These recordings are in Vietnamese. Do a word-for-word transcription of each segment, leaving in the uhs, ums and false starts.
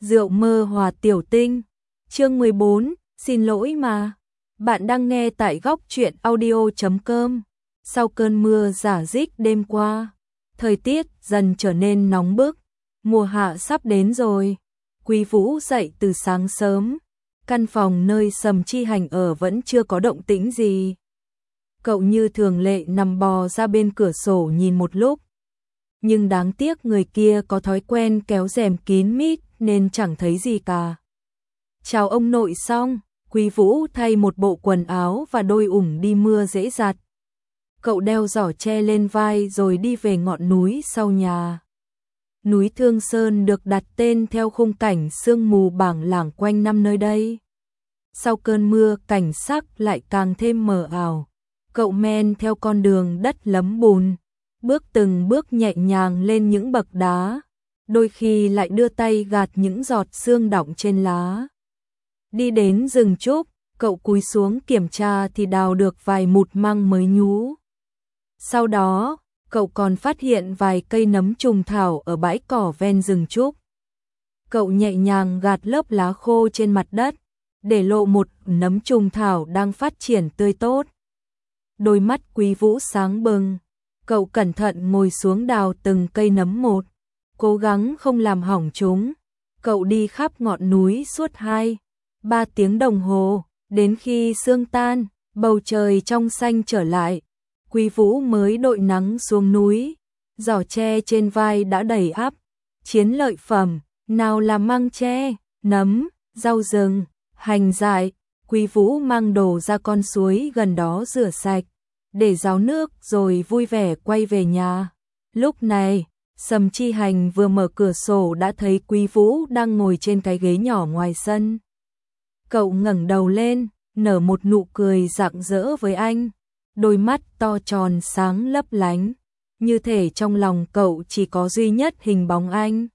Rượu mơ hòa tiểu tinh. Chương mười bốn, xin lỗi mà. Bạn đang nghe tại góc truyện audio chấm com. Sau cơn mưa rả rích đêm qua, thời tiết dần trở nên nóng bức, mùa hạ sắp đến rồi. Quý Vũ dậy từ sáng sớm, căn phòng nơi Sầm Chi Hành ở vẫn chưa có động tĩnh gì. Cậu như thường lệ nằm bò ra bên cửa sổ nhìn một lúc. Nhưng đáng tiếc người kia có thói quen kéo rèm kín mít nên chẳng thấy gì cả. Chào ông nội xong, Quý Vũ thay một bộ quần áo và đôi ủng đi mưa dễ giặt. Cậu đeo giỏ tre lên vai rồi đi về ngọn núi sau nhà. Núi Thương Sơn được đặt tên theo khung cảnh sương mù bảng lảng quanh năm nơi đây. Sau cơn mưa cảnh sắc lại càng thêm mờ ảo. Cậu men theo con đường đất lấm bùn, bước từng bước nhẹ nhàng lên những bậc đá, đôi khi lại đưa tay gạt những giọt sương đọng trên lá. Đi đến rừng trúc, cậu cúi xuống kiểm tra thì đào được vài mụt măng mới nhú. Sau đó, cậu còn phát hiện vài cây nấm trùng thảo ở bãi cỏ ven rừng trúc. Cậu nhẹ nhàng gạt lớp lá khô trên mặt đất, để lộ một nấm trùng thảo đang phát triển tươi tốt. Đôi mắt Quý Vũ sáng bừng, cậu cẩn thận ngồi xuống đào từng cây nấm một, cố gắng không làm hỏng chúng. Cậu đi khắp ngọn núi suốt hai, ba tiếng đồng hồ, đến khi sương tan, bầu trời trong xanh trở lại. Quý Vũ mới đội nắng xuống núi, giỏ tre trên vai đã đầy ắp, chiến lợi phẩm, nào là măng tre, nấm, rau rừng, hành dại. Quý Vũ mang đồ ra con suối gần đó rửa sạch, để ráo nước rồi vui vẻ quay về nhà. Lúc này, Sầm Chi Hành vừa mở cửa sổ đã thấy Quý Vũ đang ngồi trên cái ghế nhỏ ngoài sân. Cậu ngẩng đầu lên, nở một nụ cười rạng rỡ với anh, đôi mắt to tròn sáng lấp lánh, như thể trong lòng cậu chỉ có duy nhất hình bóng anh.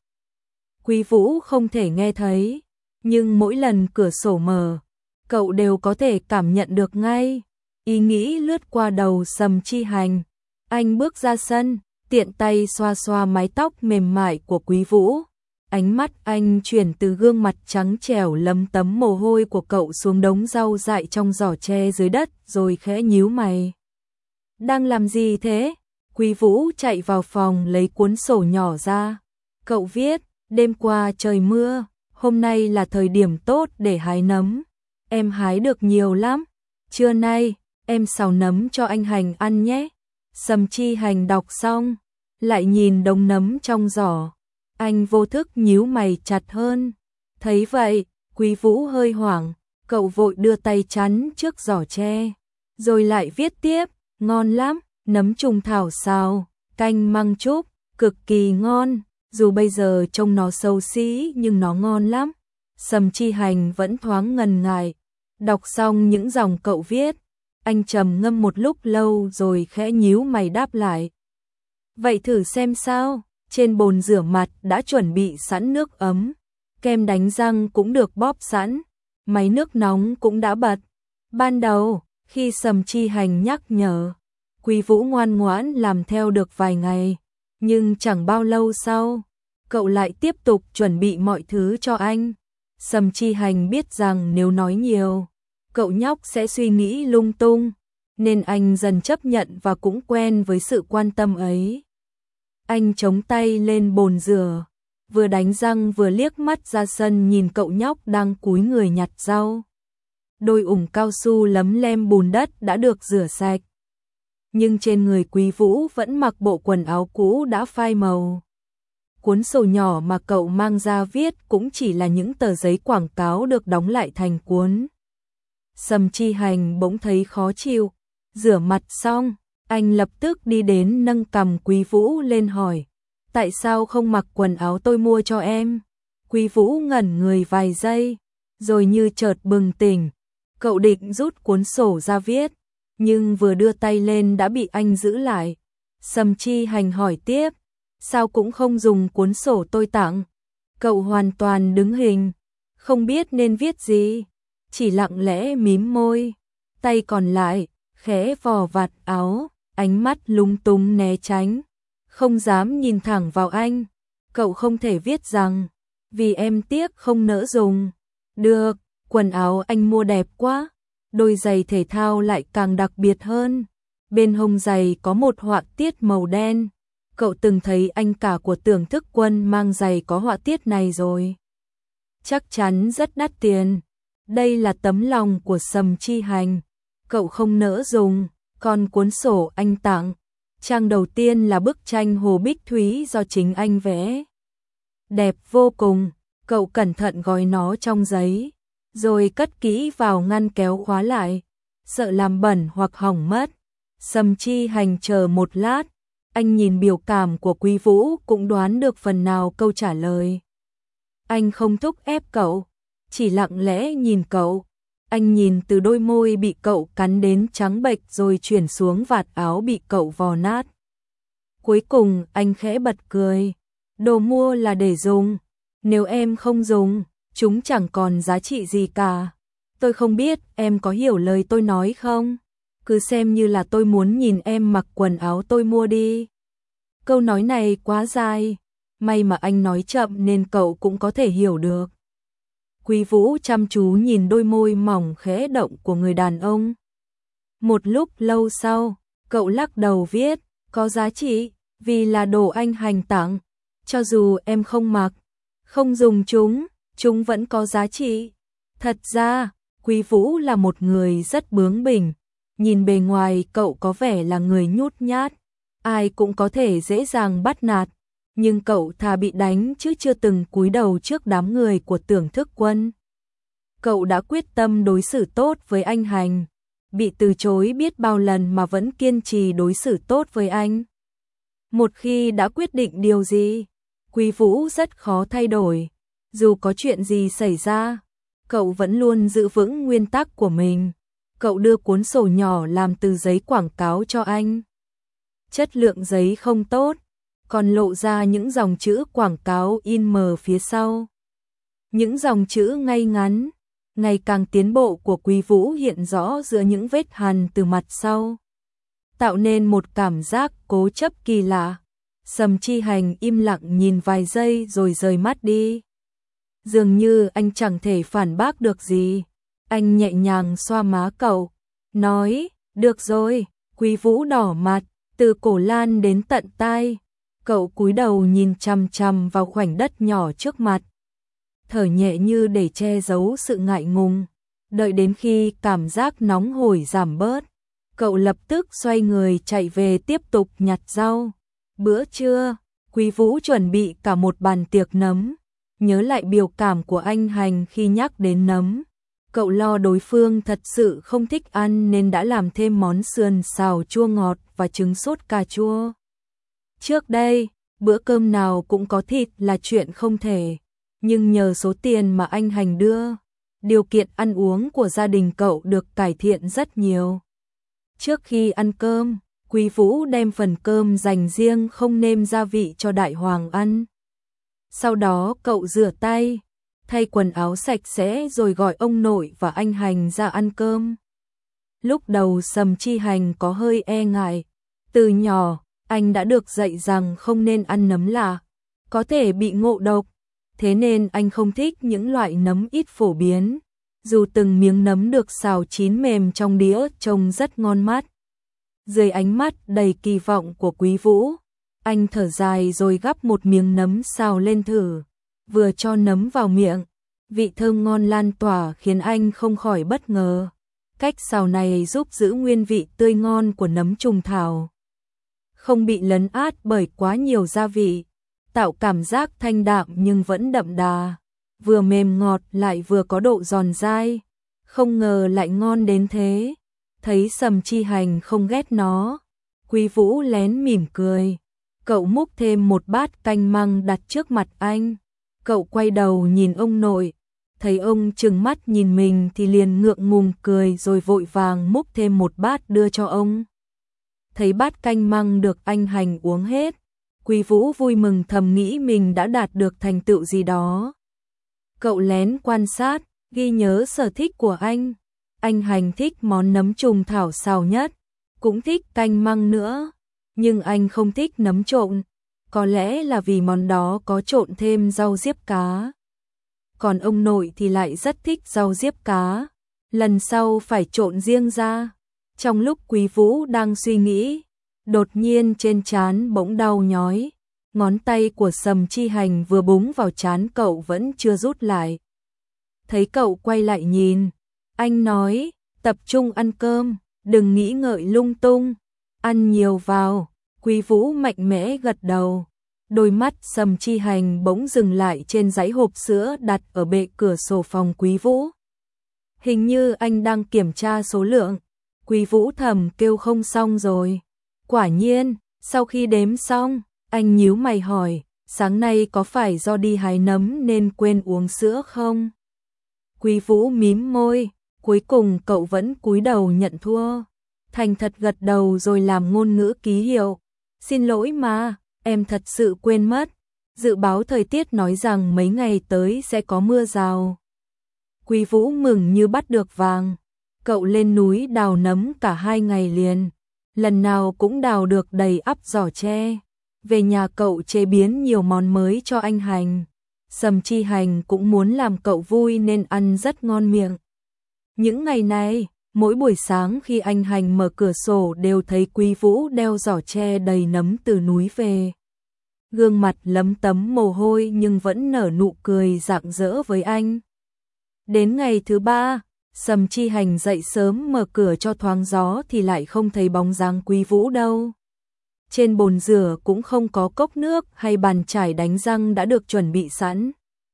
Quý Vũ không thể nghe thấy, nhưng mỗi lần cửa sổ mở, cậu đều có thể cảm nhận được ngay. Ý nghĩ lướt qua đầu Sầm Chi Hành, anh bước ra sân, tiện tay xoa xoa mái tóc mềm mại của Quý Vũ. Ánh mắt anh chuyển từ gương mặt trắng trẻo lấm tấm mồ hôi của cậu xuống đống rau dại trong giỏ tre dưới đất rồi khẽ nhíu mày. Đang làm gì thế? Quý Vũ chạy vào phòng lấy cuốn sổ nhỏ ra. Cậu viết, đêm qua trời mưa, hôm nay là thời điểm tốt để hái nấm. Em hái được nhiều lắm. Trưa nay, em xào nấm cho anh Hành ăn nhé. Sầm Chi Hành đọc xong, lại nhìn đống nấm trong giỏ. Anh vô thức nhíu mày chặt hơn. Thấy vậy, Quý Vũ hơi hoảng, cậu vội đưa tay chắn trước giỏ tre, rồi lại viết tiếp, ngon lắm, nấm trùng thảo xào, canh măng trúc, cực kỳ ngon, dù bây giờ trông nó xấu xí nhưng nó ngon lắm. Sầm Chi Hành vẫn thoáng ngần ngại, đọc xong những dòng cậu viết, anh trầm ngâm một lúc lâu rồi khẽ nhíu mày đáp lại. Vậy thử xem sao. Trên bồn rửa mặt đã chuẩn bị sẵn nước ấm, kem đánh răng cũng được bóp sẵn, máy nước nóng cũng đã bật. Ban đầu, khi Sầm Chi Hành nhắc nhở, Quý Vũ ngoan ngoãn làm theo được vài ngày, nhưng chẳng bao lâu sau, cậu lại tiếp tục chuẩn bị mọi thứ cho anh. Sầm Chi Hành biết rằng nếu nói nhiều, cậu nhóc sẽ suy nghĩ lung tung, nên anh dần chấp nhận và cũng quen với sự quan tâm ấy. Anh chống tay lên bồn rửa, vừa đánh răng vừa liếc mắt ra sân nhìn cậu nhóc đang cúi người nhặt rau. Đôi ủng cao su lấm lem bùn đất đã được rửa sạch, nhưng trên người Quý Vũ vẫn mặc bộ quần áo cũ đã phai màu. Cuốn sổ nhỏ mà cậu mang ra viết cũng chỉ là những tờ giấy quảng cáo được đóng lại thành cuốn. Sầm Chi Hành bỗng thấy khó chịu, rửa mặt xong, anh lập tức đi đến nâng cằm Quý Vũ lên hỏi, tại sao không mặc quần áo tôi mua cho em? Quý Vũ ngẩn người vài giây, rồi như chợt bừng tỉnh, cậu định rút cuốn sổ ra viết, nhưng vừa đưa tay lên đã bị anh giữ lại. Sầm Chi Hành hỏi tiếp, sao cũng không dùng cuốn sổ tôi tặng? Cậu hoàn toàn đứng hình, không biết nên viết gì, chỉ lặng lẽ mím môi, tay còn lại khẽ vò vạt áo, ánh mắt lúng túng né tránh, không dám nhìn thẳng vào anh. Cậu không thể viết rằng vì em tiếc không nỡ dùng. Được, quần áo anh mua đẹp quá, đôi giày thể thao lại càng đặc biệt hơn. Bên hông giày có một họa tiết màu đen. Cậu từng thấy anh cả của Tưởng Thức Quân mang giày có họa tiết này rồi. Chắc chắn rất đắt tiền. Đây là tấm lòng của Sầm Chi Hành. Cậu không nỡ dùng, còn cuốn sổ anh tặng. Trang đầu tiên là bức tranh Hồ Bích Thúy do chính anh vẽ. Đẹp vô cùng, cậu cẩn thận gói nó trong giấy, rồi cất kỹ vào ngăn kéo khóa lại, sợ làm bẩn hoặc hỏng mất. Sầm Chi Hành chờ một lát, anh nhìn biểu cảm của Quý Vũ cũng đoán được phần nào câu trả lời. Anh không thúc ép cậu, chỉ lặng lẽ nhìn cậu. Anh nhìn từ đôi môi bị cậu cắn đến trắng bệch rồi chuyển xuống vạt áo bị cậu vò nát. Cuối cùng anh khẽ bật cười. Đồ mua là để dùng, nếu em không dùng, chúng chẳng còn giá trị gì cả. Tôi không biết em có hiểu lời tôi nói không? Cứ xem như là tôi muốn nhìn em mặc quần áo tôi mua đi. Câu nói này quá dài, may mà anh nói chậm nên cậu cũng có thể hiểu được. Quý Vũ chăm chú nhìn đôi môi mỏng khẽ động của người đàn ông. Một lúc lâu sau, cậu lắc đầu viết, có giá trị, vì là đồ anh Hành tặng. Cho dù em không mặc, không dùng chúng, chúng vẫn có giá trị. Thật ra, Quý Vũ là một người rất bướng bỉnh. Nhìn bề ngoài cậu có vẻ là người nhút nhát, ai cũng có thể dễ dàng bắt nạt. Nhưng cậu thà bị đánh chứ chưa từng cúi đầu trước đám người của Tưởng Thức Quân. Cậu đã quyết tâm đối xử tốt với anh Hành, bị từ chối biết bao lần mà vẫn kiên trì đối xử tốt với anh. Một khi đã quyết định điều gì, Quý Vũ rất khó thay đổi. Dù có chuyện gì xảy ra, cậu vẫn luôn giữ vững nguyên tắc của mình. Cậu đưa cuốn sổ nhỏ làm từ giấy quảng cáo cho anh. Chất lượng giấy không tốt, còn lộ ra những dòng chữ quảng cáo in mờ phía sau. Những dòng chữ ngay ngắn, ngày càng tiến bộ của Quý Vũ hiện rõ giữa những vết hằn từ mặt sau, tạo nên một cảm giác cố chấp kỳ lạ. Sầm Chi Hành im lặng nhìn vài giây rồi rời mắt đi. Dường như anh chẳng thể phản bác được gì. Anh nhẹ nhàng xoa má cậu, nói, được rồi. Quý Vũ đỏ mặt, từ cổ lan đến tận tai. Cậu cúi đầu nhìn chằm chằm vào khoảnh đất nhỏ trước mặt, thở nhẹ như để che giấu sự ngại ngùng. Đợi đến khi cảm giác nóng hổi giảm bớt, cậu lập tức xoay người chạy về tiếp tục nhặt rau. Bữa trưa, Quý Vũ chuẩn bị cả một bàn tiệc nấm. Nhớ lại biểu cảm của anh Hành khi nhắc đến nấm, cậu lo đối phương thật sự không thích ăn nên đã làm thêm món sườn xào chua ngọt và trứng sốt cà chua. Trước đây, bữa cơm nào cũng có thịt là chuyện không thể, nhưng nhờ số tiền mà anh Hành đưa, điều kiện ăn uống của gia đình cậu được cải thiện rất nhiều. Trước khi ăn cơm, Quý Vũ đem phần cơm dành riêng không nêm gia vị cho Đại Hoàng ăn. Sau đó cậu rửa tay, thay quần áo sạch sẽ rồi gọi ông nội và anh Hành ra ăn cơm. Lúc đầu Sầm Chi Hành có hơi e ngại. Từ nhỏ, anh đã được dạy rằng không nên ăn nấm lạ, có thể bị ngộ độc. Thế nên anh không thích những loại nấm ít phổ biến. Dù từng miếng nấm được xào chín mềm trong đĩa trông rất ngon mắt. Dưới ánh mắt đầy kỳ vọng của Quý Vũ, anh thở dài rồi gắp một miếng nấm xào lên thử. Vừa cho nấm vào miệng, vị thơm ngon lan tỏa khiến anh không khỏi bất ngờ. Cách xào này giúp giữ nguyên vị tươi ngon của nấm trùng thảo, không bị lấn át bởi quá nhiều gia vị, tạo cảm giác thanh đạm nhưng vẫn đậm đà, vừa mềm ngọt lại vừa có độ giòn dai. Không ngờ lại ngon đến thế. Thấy Sầm Chi Hành không ghét nó, Quý Vũ lén mỉm cười. Cậu múc thêm một bát canh măng đặt trước mặt anh. Cậu quay đầu nhìn ông nội, thấy ông trừng mắt nhìn mình thì liền ngượng ngùng cười rồi vội vàng múc thêm một bát đưa cho ông. Thấy bát canh măng được anh Hành uống hết, Quý Vũ vui mừng thầm nghĩ mình đã đạt được thành tựu gì đó. Cậu lén quan sát, ghi nhớ sở thích của anh. Anh Hành thích món nấm trùng thảo xào nhất, cũng thích canh măng nữa, nhưng anh không thích nấm trộn. Có lẽ là vì món đó có trộn thêm rau diếp cá. còn ông nội thì lại rất thích rau diếp cá, lần sau phải trộn riêng ra. Trong lúc Quý Vũ đang suy nghĩ, đột nhiên trên trán bỗng đau nhói, ngón tay của Sầm Chi Hành vừa búng vào trán cậu vẫn chưa rút lại. Thấy cậu quay lại nhìn, anh nói, tập trung ăn cơm, đừng nghĩ ngợi lung tung, ăn nhiều vào. Quý Vũ mạnh mẽ gật đầu, đôi mắt Sầm Chi Hành bỗng dừng lại trên dãy hộp sữa đặt ở bệ cửa sổ phòng Quý Vũ. Hình như anh đang kiểm tra số lượng. Quý Vũ thầm kêu không xong rồi. Quả nhiên, sau khi đếm xong, anh nhíu mày hỏi, sáng nay có phải do đi hái nấm nên quên uống sữa không? Quý Vũ mím môi, cuối cùng cậu vẫn cúi đầu nhận thua. Thành thật gật đầu rồi làm ngôn ngữ ký hiệu. Xin lỗi mà, em thật sự quên mất. Dự báo thời tiết nói rằng mấy ngày tới sẽ có mưa rào. Quý Vũ mừng như bắt được vàng. Cậu lên núi đào nấm cả hai ngày liền. Lần nào cũng đào được đầy ắp giỏ tre. Về nhà cậu chế biến nhiều món mới cho anh Hành. Sầm Chi Hành cũng muốn làm cậu vui nên ăn rất ngon miệng. Những ngày này, mỗi buổi sáng khi anh Hành mở cửa sổ đều thấy Quý Vũ đeo giỏ tre đầy nấm từ núi về. Gương mặt lấm tấm mồ hôi nhưng vẫn nở nụ cười rạng rỡ với anh. Đến ngày thứ ba, Sầm Chi Hành dậy sớm mở cửa cho thoáng gió thì lại không thấy bóng dáng Quý Vũ đâu. Trên bồn rửa cũng không có cốc nước hay bàn chải đánh răng đã được chuẩn bị sẵn.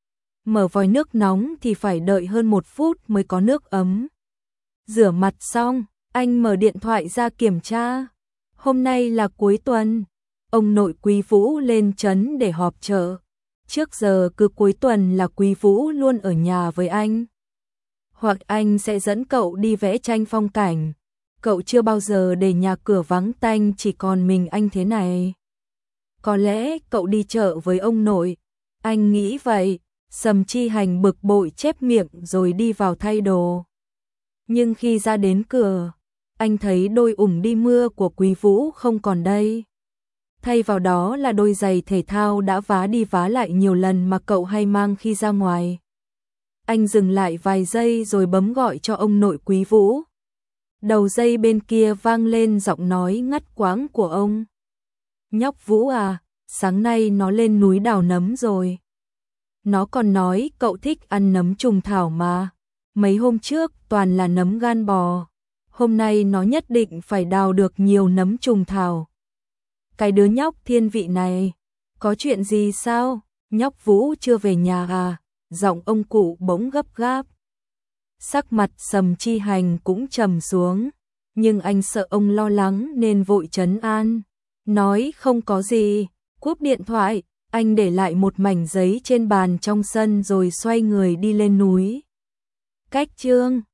Mở vòi nước nóng thì phải đợi hơn một phút mới có nước ấm. Rửa mặt xong, anh mở điện thoại ra kiểm tra. Hôm nay là cuối tuần, ông nội Quý Vũ lên trấn để họp chợ. Trước giờ cứ cuối tuần là Quý Vũ luôn ở nhà với anh. Hoặc anh sẽ dẫn cậu đi vẽ tranh phong cảnh. Cậu chưa bao giờ để nhà cửa vắng tanh chỉ còn mình anh thế này. Có lẽ cậu đi chợ với ông nội. Anh nghĩ vậy. Sầm Chi Hành bực bội chép miệng rồi đi vào thay đồ. Nhưng khi ra đến cửa, anh thấy đôi ủng đi mưa của Quý Vũ không còn đây. Thay vào đó là đôi giày thể thao đã vá đi vá lại nhiều lần mà cậu hay mang khi ra ngoài. Anh dừng lại vài giây rồi bấm gọi cho ông nội Quý Vũ. Đầu dây bên kia vang lên giọng nói ngắt quãng của ông. Nhóc Vũ à, sáng nay nó lên núi đào nấm rồi. Nó còn nói cậu thích ăn nấm trùng thảo mà. Mấy hôm trước toàn là nấm gan bò. Hôm nay nó nhất định phải đào được nhiều nấm trùng thảo. Cái đứa nhóc thiên vị này, có chuyện gì sao? Nhóc Vũ chưa về nhà à? Giọng ông cụ bỗng gấp gáp. Sắc mặt Sầm Chi Hành cũng trầm xuống, nhưng anh sợ ông lo lắng nên vội trấn an. Nói không có gì, cúp điện thoại, anh để lại một mảnh giấy trên bàn trong sân rồi xoay người đi lên núi. Cách chương